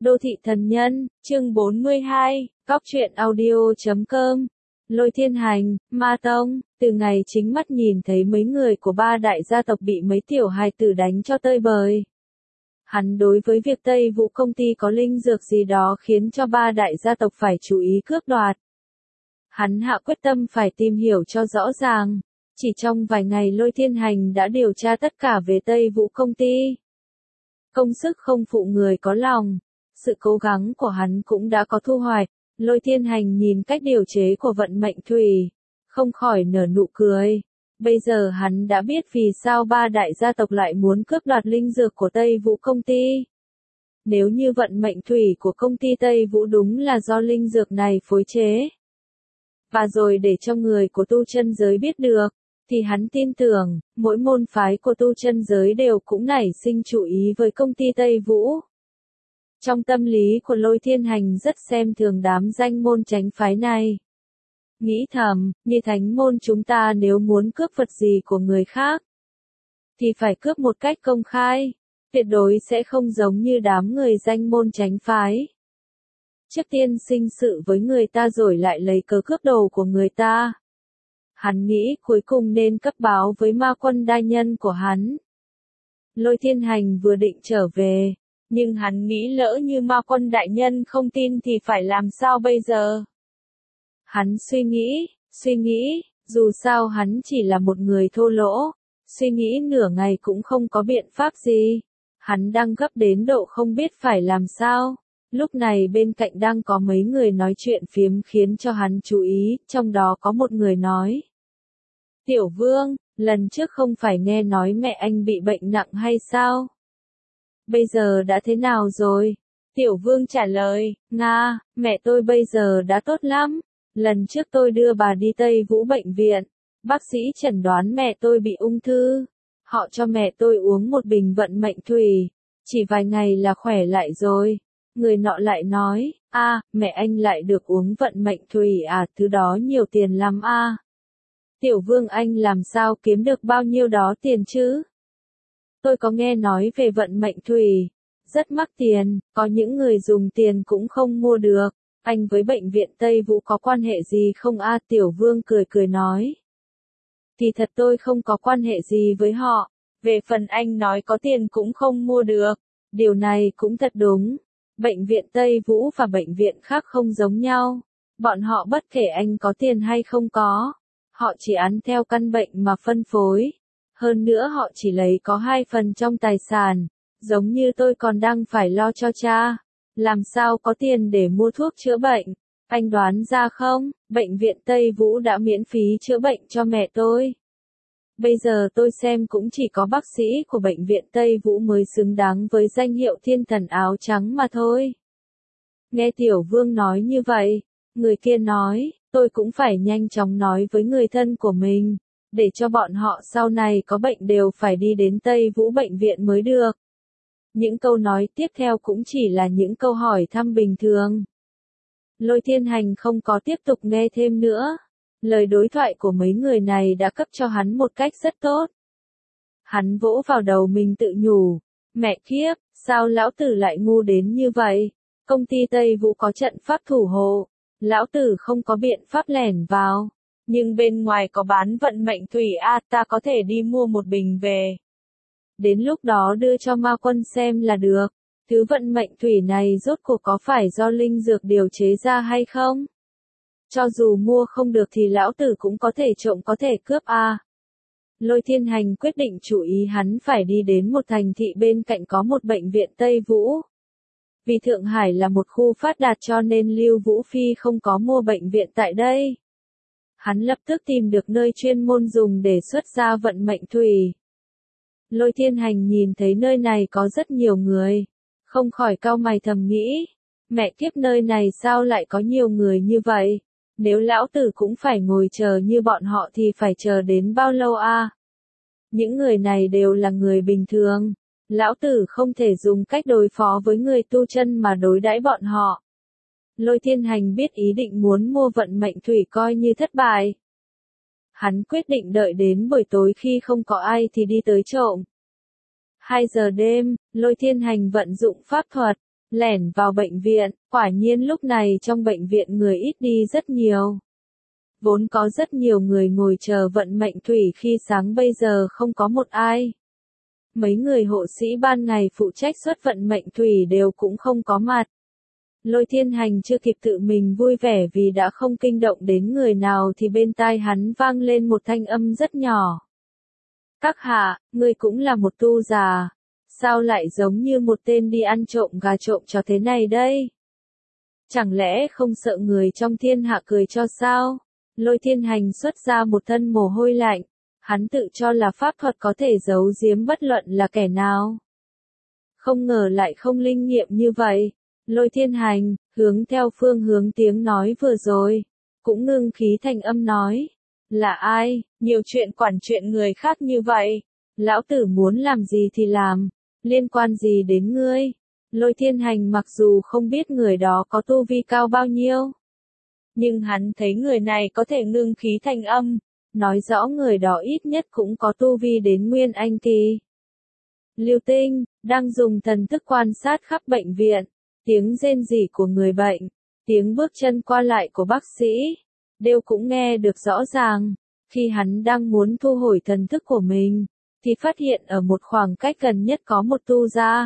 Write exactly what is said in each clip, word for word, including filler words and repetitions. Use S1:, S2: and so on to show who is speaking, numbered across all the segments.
S1: Đô thị thần nhân, chương bốn mươi hai, Cóc truyện audio chấm com. Lôi Thiên Hành, Ma Tông, từ ngày chính mắt nhìn thấy mấy người của ba đại gia tộc bị mấy tiểu hài tử đánh cho tơi bời. Hắn đối với việc Tây Vũ công ty có linh dược gì đó khiến cho ba đại gia tộc phải chú ý cướp đoạt. Hắn hạ quyết tâm phải tìm hiểu cho rõ ràng. Chỉ trong vài ngày Lôi Thiên Hành đã điều tra tất cả về Tây Vũ công ty. Công sức không phụ người có lòng. Sự cố gắng của hắn cũng đã có thu hoạch. Lôi Thiên Hành nhìn cách điều chế của vận mệnh thủy, không khỏi nở nụ cười. Bây giờ hắn đã biết vì sao ba đại gia tộc lại muốn cướp đoạt linh dược của Tây Vũ công ty. Nếu như vận mệnh thủy của công ty Tây Vũ đúng là do linh dược này phối chế, và rồi để cho người của tu chân giới biết được, thì hắn tin tưởng, mỗi môn phái của tu chân giới đều cũng nảy sinh chú ý với công ty Tây Vũ. Trong tâm lý của Lôi Thiên Hành rất xem thường đám danh môn chánh phái này. Nghĩ thầm, như thánh môn chúng ta nếu muốn cướp vật gì của người khác, thì phải cướp một cách công khai, tuyệt đối sẽ không giống như đám người danh môn chánh phái. Trước tiên sinh sự với người ta rồi lại lấy cớ cướp đồ của người ta. Hắn nghĩ cuối cùng nên cấp báo với ma quân đại nhân của hắn. Lôi Thiên Hành vừa định trở về, nhưng hắn nghĩ lỡ như ma quân đại nhân không tin thì phải làm sao bây giờ? Hắn suy nghĩ, suy nghĩ, dù sao hắn chỉ là một người thô lỗ, suy nghĩ nửa ngày cũng không có biện pháp gì. Hắn đang gấp đến độ không biết phải làm sao. Lúc này bên cạnh đang có mấy người nói chuyện phiếm khiến cho hắn chú ý, trong đó có một người nói. Tiểu Vương, lần trước không phải nghe nói mẹ anh bị bệnh nặng hay sao? Bây giờ đã thế nào rồi? Tiểu Vương trả lời, Nga, mẹ tôi bây giờ đã tốt lắm. Lần trước tôi đưa bà đi Tây Vũ bệnh viện, bác sĩ chẩn đoán mẹ tôi bị ung thư. Họ cho mẹ tôi uống một bình vận mệnh thủy, chỉ vài ngày là khỏe lại rồi. Người nọ lại nói, a, mẹ anh lại được uống vận mệnh thủy à, thứ đó nhiều tiền lắm a. Tiểu Vương anh làm sao kiếm được bao nhiêu đó tiền chứ? Tôi có nghe nói về vận mệnh thủy, rất mắc tiền, có những người dùng tiền cũng không mua được. Anh với bệnh viện Tây Vũ có quan hệ gì không a? Tiểu Vương cười cười nói. Thì thật tôi không có quan hệ gì với họ, về phần anh nói có tiền cũng không mua được, điều này cũng thật đúng. Bệnh viện Tây Vũ và bệnh viện khác không giống nhau, bọn họ bất kể anh có tiền hay không có, họ chỉ ăn theo căn bệnh mà phân phối. Hơn nữa họ chỉ lấy có hai phần trong tài sản, giống như tôi còn đang phải lo cho cha, làm sao có tiền để mua thuốc chữa bệnh. Anh đoán ra không, bệnh viện Tây Vũ đã miễn phí chữa bệnh cho mẹ tôi. Bây giờ tôi xem cũng chỉ có bác sĩ của bệnh viện Tây Vũ mới xứng đáng với danh hiệu thiên thần áo trắng mà thôi. Nghe Tiểu Vương nói như vậy, người kia nói, tôi cũng phải nhanh chóng nói với người thân của mình, để cho bọn họ sau này có bệnh đều phải đi đến Tây Vũ bệnh viện mới được. Những câu nói tiếp theo cũng chỉ là những câu hỏi thăm bình thường. Lôi Thiên Hành không có tiếp tục nghe thêm nữa. Lời đối thoại của mấy người này đã cấp cho hắn một cách rất tốt. Hắn vỗ vào đầu mình tự nhủ, mẹ kiếp, sao lão tử lại ngu đến như vậy? Công ty Tây Vũ có trận pháp thủ hộ, lão tử không có biện pháp lẻn vào, nhưng bên ngoài có bán vận mệnh thủy a, ta có thể đi mua một bình về. Đến lúc đó đưa cho ma quân xem là được, thứ vận mệnh thủy này rốt cuộc có phải do linh dược điều chế ra hay không? Cho dù mua không được thì lão tử cũng có thể trộm có thể cướp a. À. Lôi Thiên Hành quyết định chú ý hắn phải đi đến một thành thị bên cạnh có một bệnh viện Tây Vũ. Vì Thượng Hải là một khu phát đạt cho nên Lưu Vũ Phi không có mua bệnh viện tại đây. Hắn lập tức tìm được nơi chuyên môn dùng để xuất ra vận mệnh thủy. Lôi Thiên Hành nhìn thấy nơi này có rất nhiều người, không khỏi cau mày thầm nghĩ, mẹ kiếp nơi này sao lại có nhiều người như vậy? Nếu lão tử cũng phải ngồi chờ như bọn họ thì phải chờ đến bao lâu a? À? Những người này đều là người bình thường, lão tử không thể dùng cách đối phó với người tu chân mà đối đãi bọn họ. Lôi Thiên Hành biết ý định muốn mua vận mệnh thủy coi như thất bại. Hắn quyết định đợi đến buổi tối khi không có ai thì đi tới trộm. hai giờ đêm, Lôi Thiên Hành vận dụng pháp thuật, lẻn vào bệnh viện, quả nhiên lúc này trong bệnh viện người ít đi rất nhiều. Vốn có rất nhiều người ngồi chờ vận mệnh thủy khi sáng bây giờ không có một ai. Mấy người hộ sĩ ban ngày phụ trách xuất vận mệnh thủy đều cũng không có mặt. Lôi Thiên Hành chưa kịp tự mình vui vẻ vì đã không kinh động đến người nào thì bên tai hắn vang lên một thanh âm rất nhỏ. Các hạ, ngươi cũng là một tu già, sao lại giống như một tên đi ăn trộm gà trộm chó thế này đây? Chẳng lẽ không sợ người trong thiên hạ cười cho sao? Lôi Thiên Hành xuất ra một thân mồ hôi lạnh, hắn tự cho là pháp thuật có thể giấu giếm bất luận là kẻ nào. Không ngờ lại không linh nghiệm như vậy. Lôi Thiên Hành, hướng theo phương hướng tiếng nói vừa rồi, cũng ngưng khí thành âm nói. Là ai, nhiều chuyện quản chuyện người khác như vậy, lão tử muốn làm gì thì làm, liên quan gì đến ngươi? Lôi Thiên Hành mặc dù không biết người đó có tu vi cao bao nhiêu, nhưng hắn thấy người này có thể ngưng khí thành âm, nói rõ người đó ít nhất cũng có tu vi đến nguyên anh kỳ. Lưu Tinh, đang dùng thần thức quan sát khắp bệnh viện, tiếng rên rỉ của người bệnh, tiếng bước chân qua lại của bác sĩ, đều cũng nghe được rõ ràng. Khi hắn đang muốn thu hồi thần thức của mình, thì phát hiện ở một khoảng cách gần nhất có một tu gia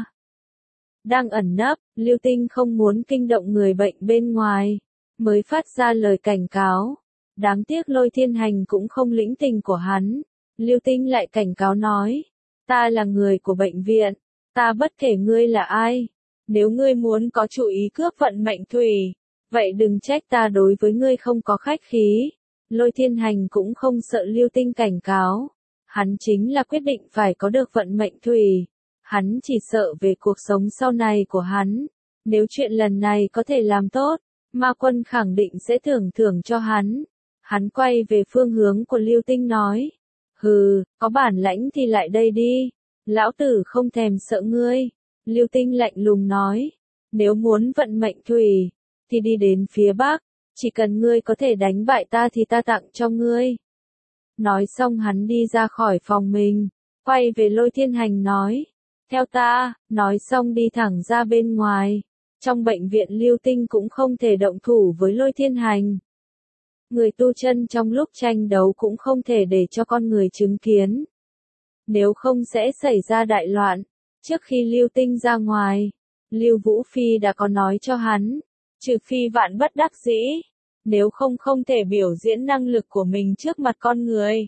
S1: đang ẩn nấp. Lưu Tinh không muốn kinh động người bệnh bên ngoài, mới phát ra lời cảnh cáo. Đáng tiếc Lôi Thiên Hành cũng không lĩnh tình của hắn. Lưu Tinh lại cảnh cáo nói, ta là người của bệnh viện, ta bất kể ngươi là ai. Nếu ngươi muốn có chủ ý cướp vận mệnh thủy, vậy đừng trách ta đối với ngươi không có khách khí. Lôi Thiên Hành cũng không sợ Lưu Tinh cảnh cáo. Hắn chính là quyết định phải có được vận mệnh thủy. Hắn chỉ sợ về cuộc sống sau này của hắn. Nếu chuyện lần này có thể làm tốt, Ma Quân khẳng định sẽ thưởng thưởng cho hắn. Hắn quay về phương hướng của Lưu Tinh nói. Hừ, có bản lãnh thì lại đây đi. Lão tử không thèm sợ ngươi. Lưu Tinh lạnh lùng nói. Nếu muốn vận mệnh thủy, thì đi đến phía Bắc. Chỉ cần ngươi có thể đánh bại ta thì ta tặng cho ngươi. Nói xong hắn đi ra khỏi phòng mình, quay về Lôi Thiên Hành nói. Theo ta, nói xong đi thẳng ra bên ngoài. Trong bệnh viện Lưu Tinh cũng không thể động thủ với Lôi Thiên Hành. Người tu chân trong lúc tranh đấu cũng không thể để cho con người chứng kiến. Nếu không sẽ xảy ra đại loạn. Trước khi Lưu Tinh ra ngoài, Lưu Vũ Phi đã có nói cho hắn, trừ phi vạn bất đắc dĩ, nếu không không thể biểu diễn năng lực của mình trước mặt con người.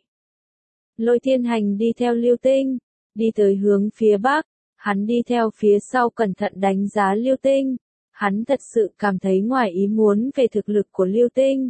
S1: Lôi Thiên Hành đi theo Lưu Tinh, đi tới hướng phía Bắc, hắn đi theo phía sau cẩn thận đánh giá Lưu Tinh. Hắn thật sự cảm thấy ngoài ý muốn về thực lực của Lưu Tinh.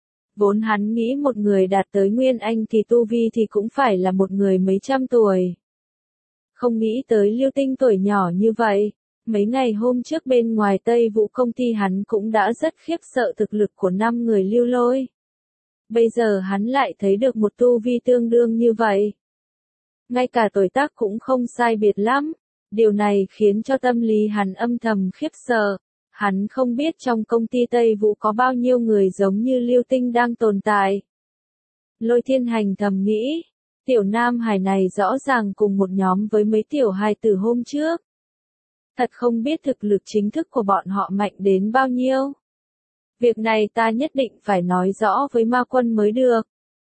S1: Vốn hắn nghĩ một người đạt tới Nguyên Anh thì tu vi thì cũng phải là một người mấy trăm tuổi. Không nghĩ tới Lưu Tinh tuổi nhỏ như vậy. Mấy ngày hôm trước bên ngoài Tây Vũ công ty hắn cũng đã rất khiếp sợ thực lực của năm người Lưu Lôi. Bây giờ hắn lại thấy được một tu vi tương đương như vậy. Ngay cả tuổi tác cũng không sai biệt lắm. Điều này khiến cho tâm lý hắn âm thầm khiếp sợ. Hắn không biết trong công ty Tây Vũ có bao nhiêu người giống như Lưu Tinh đang tồn tại. Lôi Thiên Hành thầm nghĩ, tiểu nam hài này rõ ràng cùng một nhóm với mấy tiểu hài từ hôm trước. Thật không biết thực lực chính thức của bọn họ mạnh đến bao nhiêu. Việc này ta nhất định phải nói rõ với Ma Quân mới được.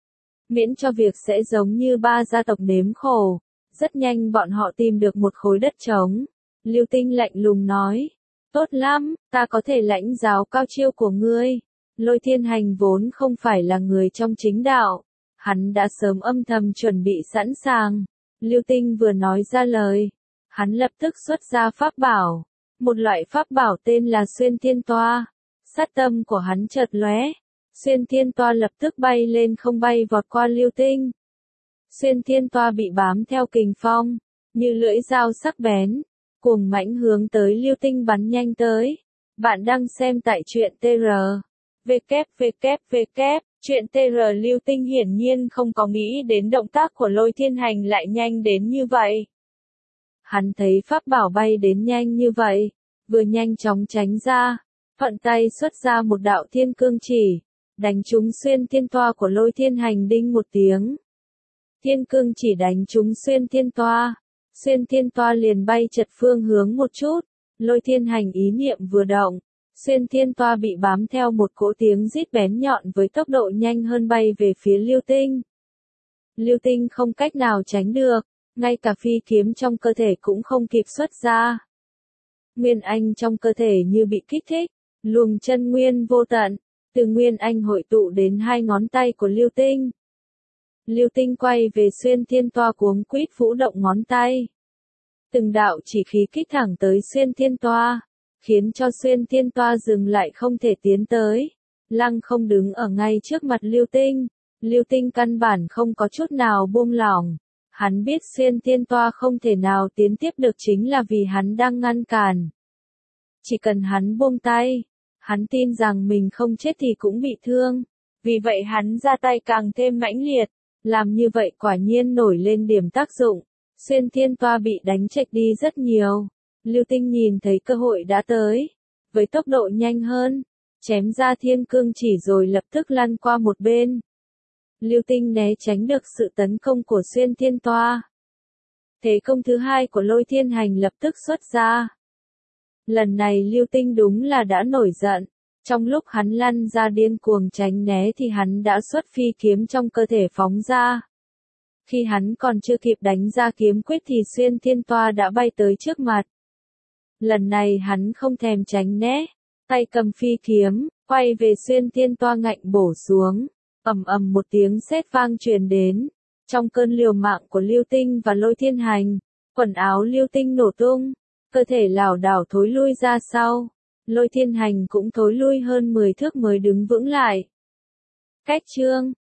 S1: Miễn cho việc sẽ giống như ba gia tộc nếm khổ. Rất nhanh bọn họ tìm được một khối đất trống. Lưu Tinh lạnh lùng nói. Tốt lắm, ta có thể lãnh giáo cao chiêu của ngươi. Lôi Thiên Hành vốn không phải là người trong chính đạo. Hắn đã sớm âm thầm chuẩn bị sẵn sàng. Lưu Tinh vừa nói ra lời. Hắn lập tức xuất ra pháp bảo. Một loại pháp bảo tên là Xuyên Thiên Toa. Sát tâm của hắn chợt lóe. Xuyên Thiên Toa lập tức bay lên không bay vọt qua Lưu Tinh. Xuyên Thiên Toa bị bám theo kình phong. Như lưỡi dao sắc bén. Cuồng mãnh hướng tới Lưu Tinh bắn nhanh tới. Bạn đang xem tại truyện tê rờ. vê kép vê kép vê kép, truyện tê rờ. Lưu Tinh hiển nhiên không có nghĩ đến động tác của Lôi Thiên Hành lại nhanh đến như vậy. Hắn thấy pháp bảo bay đến nhanh như vậy, vừa nhanh chóng tránh ra, thuận tay xuất ra một đạo thiên cương chỉ, đánh trúng Xuyên Thiên Toa của Lôi Thiên Hành đinh một tiếng. Thiên cương chỉ đánh trúng Xuyên Thiên Toa, Xuyên Thiên Toa liền bay chật phương hướng một chút, Lôi Thiên Hành ý niệm vừa động, xuyên thiên toa bị bám theo một cỗ tiếng rít bén nhọn với tốc độ nhanh hơn bay về phía Lưu Tinh. Lưu Tinh không cách nào tránh được, ngay cả phi kiếm trong cơ thể cũng không kịp xuất ra. Nguyên anh trong cơ thể như bị kích thích, luồng chân nguyên vô tận, từ nguyên anh hội tụ đến hai ngón tay của Lưu Tinh. Lưu Tinh quay về xuyên thiên toa cuống quýt vũ động ngón tay. Từng đạo chỉ khí kích thẳng tới xuyên thiên toa, khiến cho xuyên thiên toa dừng lại không thể tiến tới. Lăng không đứng ở ngay trước mặt Lưu Tinh, Lưu Tinh căn bản không có chút nào buông lỏng. Hắn biết xuyên thiên toa không thể nào tiến tiếp được chính là vì hắn đang ngăn cản. Chỉ cần hắn buông tay, hắn tin rằng mình không chết thì cũng bị thương. Vì vậy hắn ra tay càng thêm mãnh liệt, làm như vậy quả nhiên nổi lên điểm tác dụng. Xuyên thiên toa bị đánh chệch đi rất nhiều. Lưu Tinh nhìn thấy cơ hội đã tới, với tốc độ nhanh hơn, chém ra thiên cương chỉ rồi lập tức lăn qua một bên. Lưu Tinh né tránh được sự tấn công của xuyên thiên toa. Thế công thứ hai của Lôi Thiên Hành lập tức xuất ra. Lần này Lưu Tinh đúng là đã nổi giận. Trong lúc hắn lăn ra điên cuồng tránh né thì hắn đã xuất phi kiếm trong cơ thể phóng ra. Khi hắn còn chưa kịp đánh ra kiếm quyết thì xuyên thiên toa đã bay tới trước mặt. Lần này hắn không thèm tránh né, tay cầm phi kiếm, quay về xuyên thiên toa ngạnh bổ xuống. Ầm ầm một tiếng sét vang truyền đến. Trong cơn liều mạng của Lưu Tinh và Lôi Thiên Hành, quần áo Lưu Tinh nổ tung, cơ thể lảo đảo thối lui ra sau. Lôi Thiên Hành cũng thối lui hơn mười thước mới đứng vững lại. Cách chương